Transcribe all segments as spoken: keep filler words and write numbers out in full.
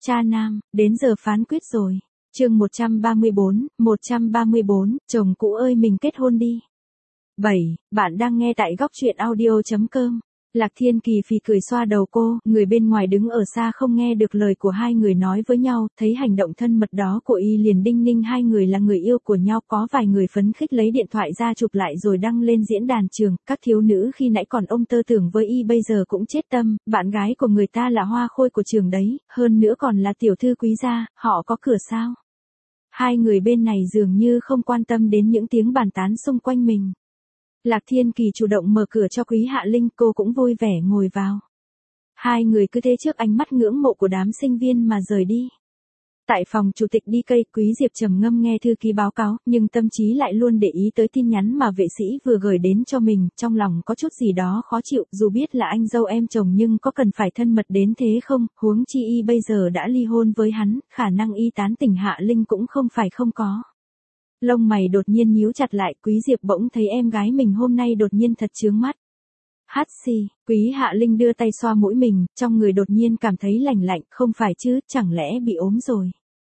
Cha nam, đến giờ phán quyết rồi. Chương một trăm ba mươi bốn, một trăm ba mươi bốn, chồng cũ ơi mình kết hôn đi. bảy. Bạn đang nghe tại góc truyện audio chấm com. Lạc Thiên Kỳ phì cười xoa đầu cô, người bên ngoài đứng ở xa không nghe được lời của hai người nói với nhau, thấy hành động thân mật đó của y liền đinh ninh hai người là người yêu của nhau. Có vài người phấn khích lấy điện thoại ra chụp lại rồi đăng lên diễn đàn trường, các thiếu nữ khi nãy còn ôm tơ tưởng với y bây giờ cũng chết tâm, bạn gái của người ta là hoa khôi của trường đấy, hơn nữa còn là tiểu thư quý gia, họ có cửa sao? Hai người bên này dường như không quan tâm đến những tiếng bàn tán xung quanh mình. Lạc Thiên Kỳ chủ động mở cửa cho Quý Hạ Linh, cô cũng vui vẻ ngồi vào. Hai người cứ thế trước ánh mắt ngưỡng mộ của đám sinh viên mà rời đi. Tại phòng chủ tịch đi cây, Quý Diệp trầm ngâm nghe thư ký báo cáo, nhưng tâm trí lại luôn để ý tới tin nhắn mà vệ sĩ vừa gửi đến cho mình, trong lòng có chút gì đó khó chịu, dù biết là anh dâu em chồng nhưng có cần phải thân mật đến thế không, huống chi y bây giờ đã ly hôn với hắn, khả năng y tán tỉnh Hạ Linh cũng không phải không có. Lông mày đột nhiên nhíu chặt lại, Quý Diệp bỗng thấy em gái mình hôm nay đột nhiên thật chướng mắt. Hát xì, Quý Hạ Linh đưa tay xoa mũi mình, trong người đột nhiên cảm thấy lạnh lạnh, không phải chứ, chẳng lẽ bị ốm rồi.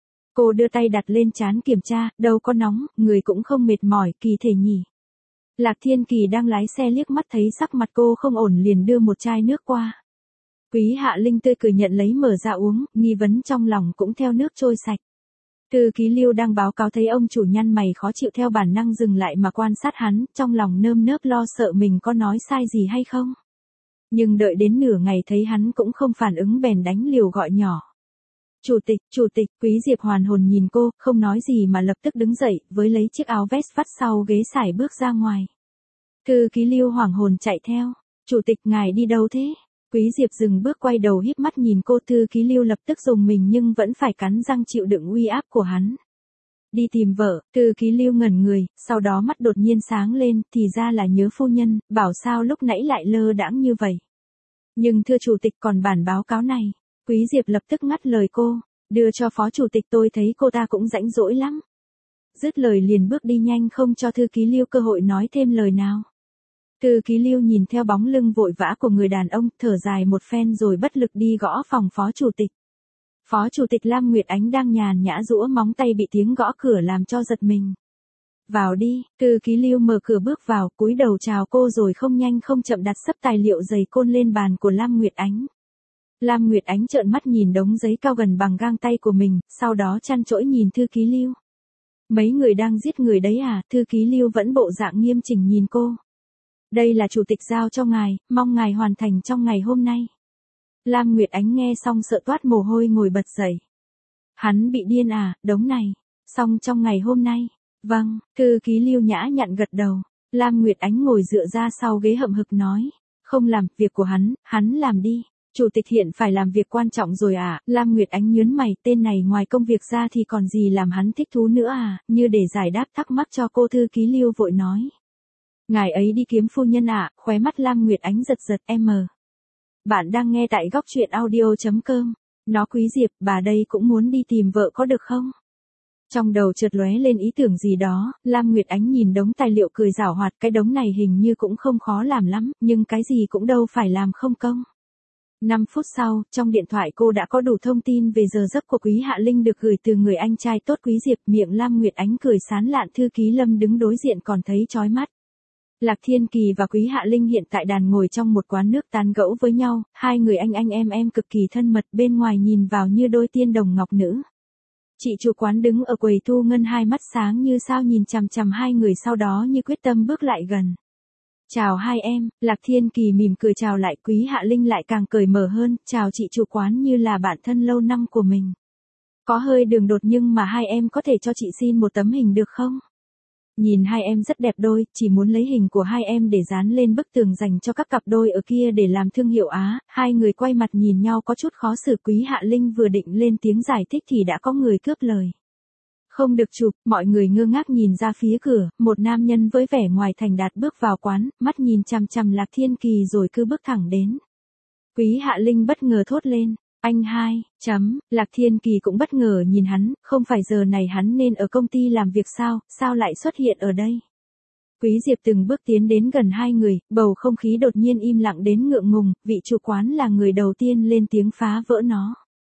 Cô đưa tay đặt lên trán kiểm tra, đâu có nóng, người cũng không mệt mỏi, kỳ thể nhỉ. Lạc Thiên Kỳ đang lái xe liếc mắt thấy sắc mặt cô không ổn liền đưa một chai nước qua. Quý Hạ Linh tươi cười nhận lấy mở ra uống, nghi vấn trong lòng cũng theo nước trôi sạch. Thư ký Lưu đang báo cáo thấy ông chủ nhăn mày khó chịu theo bản năng dừng lại mà quan sát hắn, trong lòng nơm nớp lo sợ mình có nói sai gì hay không. Nhưng đợi đến nửa ngày thấy hắn cũng không phản ứng bèn đánh liều gọi nhỏ. Chủ tịch, chủ tịch, Quý Diệp hoàn hồn nhìn cô, không nói gì mà lập tức đứng dậy, với lấy chiếc áo vest vắt sau ghế sải bước ra ngoài. Thư ký Lưu hoảng hồn chạy theo. Chủ tịch ngài đi đâu thế? Quý Diệp dừng bước quay đầu híp mắt nhìn cô, thư ký Lưu lập tức dùng mình nhưng vẫn phải cắn răng chịu đựng uy áp của hắn. Đi tìm vợ, thư ký Lưu ngẩn người, sau đó mắt đột nhiên sáng lên, thì ra là nhớ phu nhân, bảo sao lúc nãy lại lơ đãng như vậy. Nhưng thưa chủ tịch còn bản báo cáo này, Quý Diệp lập tức ngắt lời cô, đưa cho phó chủ tịch, tôi thấy cô ta cũng rãnh rỗi lắm. Dứt lời liền bước đi nhanh không cho thư ký Lưu cơ hội nói thêm lời nào. Thư ký Lưu nhìn theo bóng lưng vội vã của người đàn ông, thở dài một phen rồi bất lực đi gõ phòng phó chủ tịch. Phó chủ tịch Lam Nguyệt Ánh đang nhàn nhã giũa móng tay bị tiếng gõ cửa làm cho giật mình. Vào đi, thư ký Lưu mở cửa bước vào, cúi đầu chào cô rồi không nhanh không chậm đặt sấp tài liệu dày côn lên bàn của Lam Nguyệt Ánh. Lam Nguyệt Ánh trợn mắt nhìn đống giấy cao gần bằng gang tay của mình, sau đó chăn chỗi nhìn thư ký Lưu. Mấy người đang giết người đấy à? Thư ký Lưu vẫn bộ dạng nghiêm chỉnh nhìn cô. Đây là chủ tịch giao cho ngài, mong ngài hoàn thành trong ngày hôm nay. Lam Nguyệt Ánh nghe xong sợ toát mồ hôi ngồi bật dậy. Hắn bị điên à, đống này, xong trong ngày hôm nay. Vâng, thư ký Lưu nhã nhặn gật đầu. Lam Nguyệt Ánh ngồi dựa ra sau ghế hậm hực nói, không làm, việc của hắn, hắn làm đi. Chủ tịch hiện phải làm việc quan trọng rồi à? Lam Nguyệt Ánh nhớn mày, tên này ngoài công việc ra thì còn gì làm hắn thích thú nữa à? Như để giải đáp thắc mắc cho cô, thư ký Lưu vội nói. Ngài ấy đi kiếm phu nhân ạ, à? Khóe mắt Lam Nguyệt Ánh giật giật, em. Bạn đang nghe tại góc truyện audio chấm com. Nó Quý Diệp, bà đây cũng muốn đi tìm vợ có được không? Trong đầu chợt lóe lên ý tưởng gì đó, Lam Nguyệt Ánh nhìn đống tài liệu cười giảo hoạt, cái đống này hình như cũng không khó làm lắm, nhưng cái gì cũng đâu phải làm không công. năm phút sau, trong điện thoại cô đã có đủ thông tin về giờ giấc của Quý Hạ Linh được gửi từ người anh trai tốt Quý Diệp, miệng Lam Nguyệt Ánh cười sán lạn, thư ký Lâm đứng đối diện còn thấy chói mắt. Lạc Thiên Kỳ và Quý Hạ Linh hiện tại đàn ngồi trong một quán nước tán gẫu với nhau, hai người anh anh em em cực kỳ thân mật, bên ngoài nhìn vào như đôi tiên đồng ngọc nữ. Chị chủ quán đứng ở quầy thu ngân hai mắt sáng như sao nhìn chằm chằm hai người, sau đó như quyết tâm bước lại gần. Chào hai em, Lạc Thiên Kỳ mỉm cười chào lại, Quý Hạ Linh lại càng cởi mở hơn, chào chị chủ quán như là bạn thân lâu năm của mình. Có hơi đường đột nhưng mà hai em có thể cho chị xin một tấm hình được không? Nhìn hai em rất đẹp đôi, chỉ muốn lấy hình của hai em để dán lên bức tường dành cho các cặp đôi ở kia để làm thương hiệu Á. Hai người quay mặt nhìn nhau có chút khó xử, Quý Hạ Linh vừa định lên tiếng giải thích thì đã có người cướp lời. Không được chụp, mọi người ngơ ngác nhìn ra phía cửa, một nam nhân với vẻ ngoài thành đạt bước vào quán, mắt nhìn chằm chằm Lạc Thiên Kỳ rồi cứ bước thẳng đến. Quý Hạ Linh bất ngờ thốt lên, anh hai, chấm, Lạc Thiên Kỳ cũng bất ngờ nhìn hắn, không phải giờ này hắn nên ở công ty làm việc sao, sao lại xuất hiện ở đây. Quý Diệp từng bước tiến đến gần hai người, bầu không khí đột nhiên im lặng đến ngượng ngùng, vị chủ quán là người đầu tiên lên tiếng phá vỡ nó.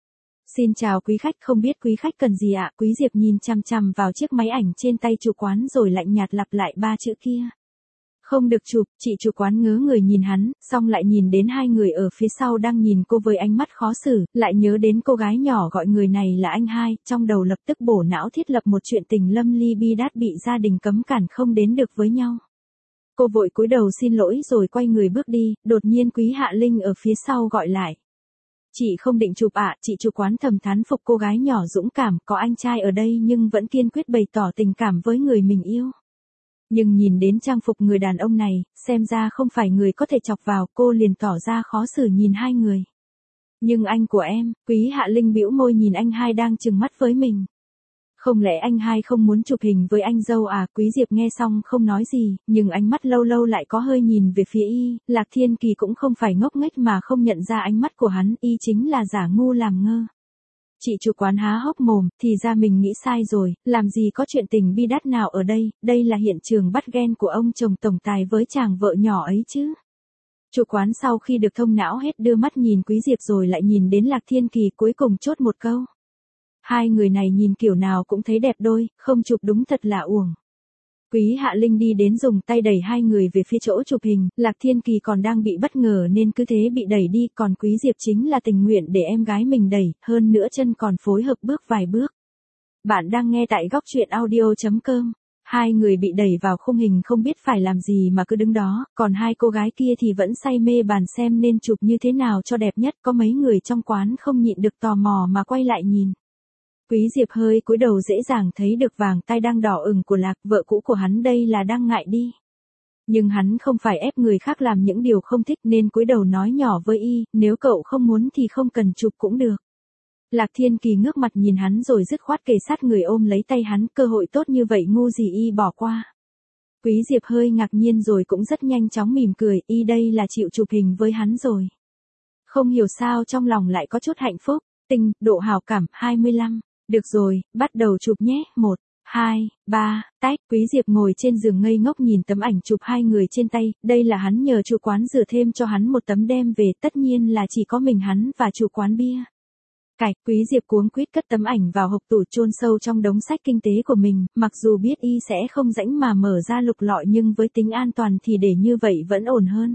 Xin chào quý khách, không biết quý khách cần gì ạ? Quý Diệp nhìn chằm chằm vào chiếc máy ảnh trên tay chủ quán rồi lạnh nhạt lặp lại ba chữ kia. Không được chụp, chị chủ quán ngớ người nhìn hắn, xong lại nhìn đến hai người ở phía sau đang nhìn cô với ánh mắt khó xử, lại nhớ đến cô gái nhỏ gọi người này là anh hai, trong đầu lập tức bổ não thiết lập một chuyện tình lâm ly bi đát bị gia đình cấm cản không đến được với nhau. Cô vội cúi đầu xin lỗi rồi quay người bước đi, đột nhiên Quý Hạ Linh ở phía sau gọi lại. Chị không định chụp ạ, chị chủ quán thầm thán phục cô gái nhỏ dũng cảm, có anh trai ở đây nhưng vẫn kiên quyết bày tỏ tình cảm với người mình yêu. Nhưng nhìn đến trang phục người đàn ông này, xem ra không phải người có thể chọc vào, cô liền tỏ ra khó xử nhìn hai người. Nhưng anh của em, Quý Hạ Linh bĩu môi nhìn anh hai đang trừng mắt với mình. Không lẽ anh hai không muốn chụp hình với anh dâu à? Quý Diệp nghe xong không nói gì, nhưng ánh mắt lâu lâu lại có hơi nhìn về phía y, Lạc Thiên Kỳ cũng không phải ngốc nghếch mà không nhận ra ánh mắt của hắn, y chính là giả ngu làm ngơ. Chị chủ quán há hốc mồm, thì ra mình nghĩ sai rồi, làm gì có chuyện tình bi đát nào ở đây, đây là hiện trường bắt ghen của ông chồng tổng tài với chàng vợ nhỏ ấy chứ. Chủ quán sau khi được thông não hết đưa mắt nhìn Quý Diệp rồi lại nhìn đến Lạc Thiên Kỳ cuối cùng chốt một câu. Hai người này nhìn kiểu nào cũng thấy đẹp đôi, không chụp đúng thật là uổng. Quý Hạ Linh đi đến dùng tay đẩy hai người về phía chỗ chụp hình, Lạc Thiên Kỳ còn đang bị bất ngờ nên cứ thế bị đẩy đi, còn Quý Diệp chính là tình nguyện để em gái mình đẩy, hơn nữa chân còn phối hợp bước vài bước. Bạn đang nghe tại góc truyện audio chấm com. Hai người bị đẩy vào khung hình không biết phải làm gì mà cứ đứng đó, còn hai cô gái kia thì vẫn say mê bàn xem nên chụp như thế nào cho đẹp nhất, có mấy người trong quán không nhịn được tò mò mà quay lại nhìn. Quý Diệp hơi cúi đầu dễ dàng thấy được vàng tay đang đỏ ửng của Lạc, vợ cũ của hắn đây là đang ngại đi. Nhưng hắn không phải ép người khác làm những điều không thích nên cúi đầu nói nhỏ với y, nếu cậu không muốn thì không cần chụp cũng được. Lạc Thiên Kỳ ngước mặt nhìn hắn rồi dứt khoát kề sát người ôm lấy tay hắn, cơ hội tốt như vậy ngu gì y bỏ qua. Quý Diệp hơi ngạc nhiên rồi cũng rất nhanh chóng mỉm cười, y đây là chịu chụp hình với hắn rồi. Không hiểu sao trong lòng lại có chút hạnh phúc, tình, độ hào cảm, hai mươi lăm. Được rồi, bắt đầu chụp nhé, một, hai, ba, tách. Quý Diệp ngồi trên giường ngây ngốc nhìn tấm ảnh chụp hai người trên tay, đây là hắn nhờ chủ quán rửa thêm cho hắn một tấm đem về, tất nhiên là chỉ có mình hắn và chủ quán bia. Cạch, Quý Diệp cuống quýt cất tấm ảnh vào hộp tủ chôn sâu trong đống sách kinh tế của mình, mặc dù biết y sẽ không rãnh mà mở ra lục lọi nhưng với tính an toàn thì để như vậy vẫn ổn hơn.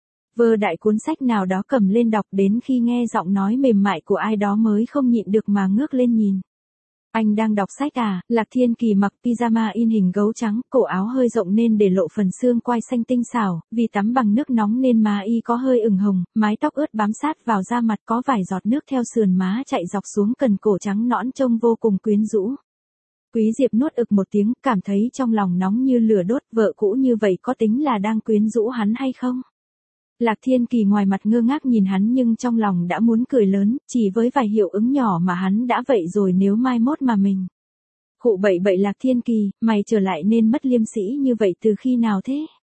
Vơ đại cuốn sách nào đó cầm lên đọc đến khi nghe giọng nói mềm mại của ai đó mới không nhịn được mà ngước lên nhìn. Anh đang đọc sách à? Lạc Thiên Kỳ mặc pyjama in hình gấu trắng, cổ áo hơi rộng nên để lộ phần xương quai xanh tinh xảo, vì tắm bằng nước nóng nên má y có hơi ửng hồng, mái tóc ướt bám sát vào da mặt có vài giọt nước theo sườn má chạy dọc xuống cần cổ trắng nõn trông vô cùng quyến rũ. Quý Diệp nuốt ực một tiếng, cảm thấy trong lòng nóng như lửa đốt, vợ cũ như vậy có tính là đang quyến rũ hắn hay không? Lạc Thiên Kỳ ngoài mặt ngơ ngác nhìn hắn nhưng trong lòng đã muốn cười lớn, chỉ với vài hiệu ứng nhỏ mà hắn đã vậy rồi nếu mai mốt mà mình. Khụ bậy bậy Lạc Thiên Kỳ, mày trở lại nên mất liêm sĩ như vậy từ khi nào thế?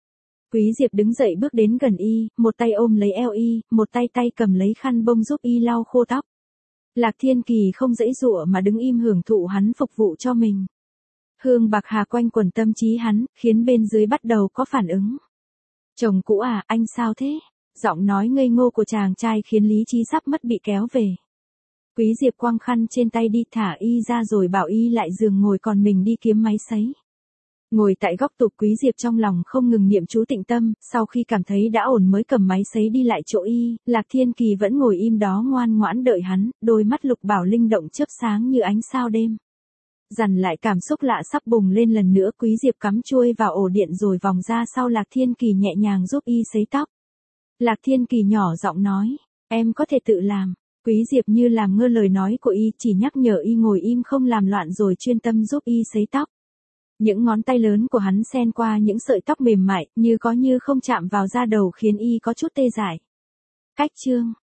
Quý Diệp đứng dậy bước đến gần y, một tay ôm lấy eo y, một tay tay cầm lấy khăn bông giúp y lau khô tóc. Lạc Thiên Kỳ không giãy giụa mà đứng im hưởng thụ hắn phục vụ cho mình. Hương bạc hà quanh quẩn tâm trí hắn, khiến bên dưới bắt đầu có phản ứng. Chồng cũ à, anh sao thế? Giọng nói ngây ngô của chàng trai khiến lý trí sắp mất bị kéo về. Quý Diệp quăng khăn trên tay đi thả y ra rồi bảo y lại giường ngồi còn mình đi kiếm máy sấy. Ngồi tại góc tủ Quý Diệp trong lòng không ngừng niệm chú tịnh tâm, sau khi cảm thấy đã ổn mới cầm máy sấy đi lại chỗ y, Lạc Thiên Kỳ vẫn ngồi im đó ngoan ngoãn đợi hắn, đôi mắt lục bảo linh động chớp sáng như ánh sao đêm. Dằn lại cảm xúc lạ sắp bùng lên lần nữa, Quý Diệp cắm chuôi vào ổ điện rồi vòng ra sau Lạc Thiên Kỳ nhẹ nhàng giúp y sấy tóc. Lạc Thiên Kỳ nhỏ giọng nói, em có thể tự làm. Quý Diệp như làm ngơ lời nói của y, chỉ nhắc nhở y ngồi im không làm loạn rồi chuyên tâm giúp y sấy tóc. Những ngón tay lớn của hắn xen qua những sợi tóc mềm mại, như có như không chạm vào da đầu khiến y có chút tê dại. Cách chương